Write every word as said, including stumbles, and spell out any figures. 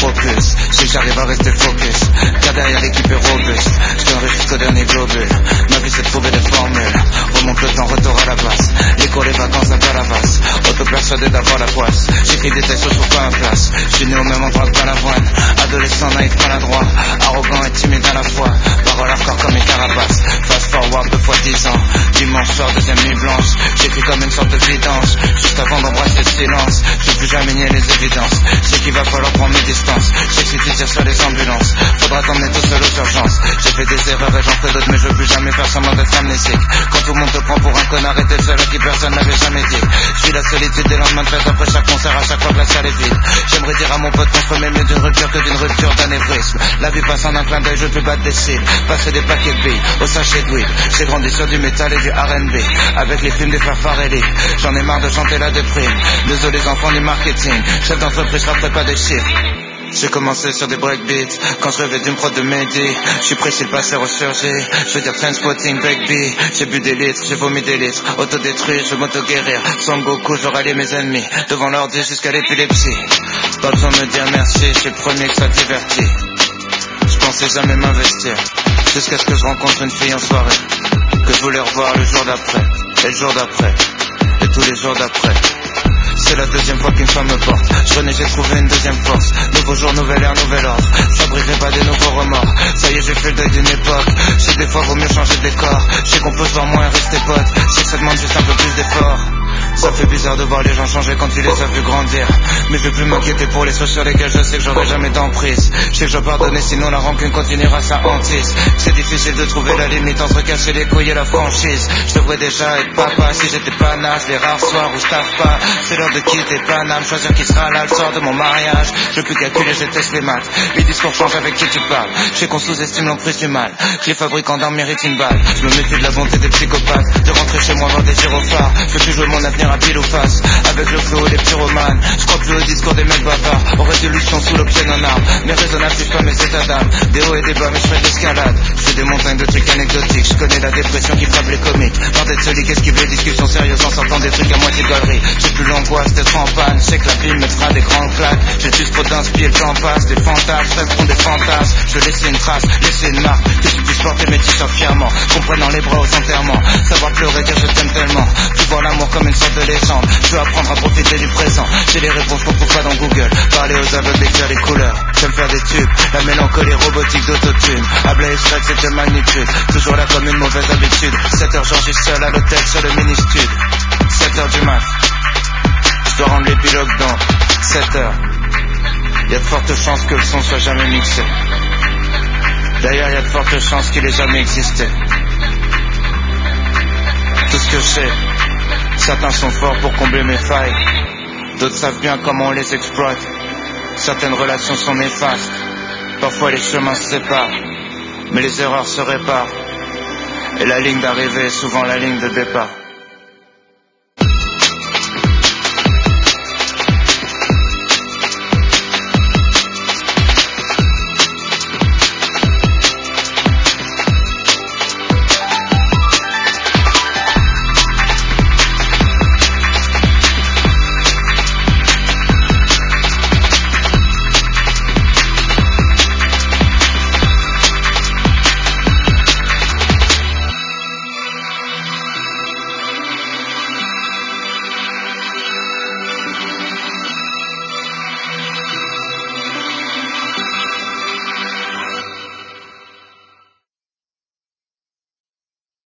propulse. Je sais que j'arrive à rester focus, car derrière l'équipe est robuste. Je donnerai jusqu'au dernier globule. Ma vie c'est de trouver des formules. Remonte le temps, retour à la base. Les cours, les vacances à Calavas. Auto-persuadé d'avoir la poisse. J'écris des textes, je trouve pas un place. Je suis né au même endroit que Balavoine. Adolescent naïf, maladroit, arrogant et timide à la fois. Parole hardcore comme une carapace. Fast forward deux fois dix ans. Dimanche soir, deuxième nuit blanche. J'écris comme une sorte de vidange. Juste avant d'embrasser le silence. Je veux plus jamais nier les évidences. Je sais qu'il va falloir prendre mes distances. Je sais que si tu tires sur les ambulances, faudra t'emmener tout seul aux urgences. J'ai fait des erreurs et j'en fais d'autres, mais je veux plus jamais faire semblant d'être amnésique. Quand tout le monde te prend pour un connard et t'es le seul à qui personne n'avait jamais dit. Je vis la solitude des lendemains de fête après chaque concert, à chaque fois que la salle est vide. J'aimerais dire à mon pote qu'on se remet mieux d'une rupture que d'une rupture d'anévrisme. La vie passe en un clin d'œil, je veux plus battre des cils. Passer des paquets de billes au sachet de weed. J'ai grandi sur du métal et du R and B, avec les films des frères Farrelly. J'en ai marre de chanter la déprime. Désolé les enfants du marketing, chef d'entreprise, je ferai pas des chiffres. J'ai commencé sur des breakbeats, quand je rêvais d'une prod de Mehdi. J'suis pressé, le passé ressurgé, je veux dire Trainspotting, baby. J'ai bu des litres, j'ai vomi des litres, autodétruire, je veux m'auto-guérir. Sans Goku, je veux rallier mes ennemis, devant l'ordi jusqu'à l'épilepsie. Pas besoin de me dire merci, je suis le premier que ça divertit. Je pensais jamais m'investir, jusqu'à ce que je rencontre une fille en soirée, que je voulais revoir le jour d'après, et le jour d'après, et tous les jours d'après. C'est la deuxième fois qu'une femme me porte. Je renais, j'ai trouvé une deuxième force. Nouveau jour, nouvelle ère, nouvel ordre. Fabriquerai pas des nouveaux remords. Ça y est, j'ai fait le deuil d'une époque. Je sais que des fois vaut mieux changer de décor. Je sais qu'on peut se voir moins et rester potes. Je sais que ça demande juste un peu plus d'effort. Ça fait bizarre de voir les gens changer quand tu les as vus grandir. Mais je vais plus m'inquiéter pour les choses sur lesquelles je sais que j'aurai jamais d'emprise. Je sais que je dois pardonner, sinon la rancune continuera sa hantise. C'est difficile de trouver la limite entre casser les couilles et la franchise. Je devrais déjà être papa si j'étais pas naze. Les rares soirs où je taffe pas, c'est l'heure de quitter Paname, choisir qui sera là le soir de mon mariage. Je veux plus calculer, je teste les maths. Les discours changent avec qui tu parles. Je sais qu'on sous-estime l'emprise du mal, que les fabricants d'armes méritent une balle. Je me méfie de la bonté des psychopathes, de rentrer chez moi voir des gyrophares. Je veux plus jouer mon avenir à pile ou face, avec le flow et les pyromanes. Je crois plus au discours des mecs bavards, aux résolutions sous l'option en armes. Mais raisonnable, je pas mes états d'âme. Des hauts et des bas, mais je fais de l'escalade. Je fais des montagnes de trucs anecdotiques. Je connais la dépression qui frappe les comiques. Marre d'être celui qui esquive les discussions sérieuses en sortant des trucs à moitié galerie. J'ai plus l'angoisse d'être en panne. Je sais que la vie me fera des grands claques. J'ai juste trop d'inspire, le temps passe. Des fantasmes, resteront des fantasmes. Je veux laisser une trace, laisser une marque. Que tu puisses porter mes t-shirts fièrement, qu'on prenne dans les bras aux enterrements. Savoir pleurer, dire je t'aime tellement. Plus voir l'amour comme une sorte de légende. Je veux apprendre à profiter du présent. J'ai les réponses qu'on trouve pas dans Google. Parler aux aveugles, écrire les couleurs. J'aime faire des tubes, la mélancolie robotique d'autotune. Habla et stress, c'est de magnitude. Toujours là comme une mauvaise habitude. sept heures, j'enregistre seul à l'hôtel sur le mini-stud. sept heures du mat. Je dois rendre l'épilogue dans sept heures. Y'a de fortes chances que le son soit jamais mixé. D'ailleurs, y'a de fortes chances qu'il ait jamais existé. Tout ce que je sais, certains sont forts pour combler mes failles. D'autres savent bien comment on les exploite. Certaines relations sont néfastes. Parfois les chemins se séparent, mais les erreurs se réparent. Et la ligne d'arrivée est souvent la ligne de départ.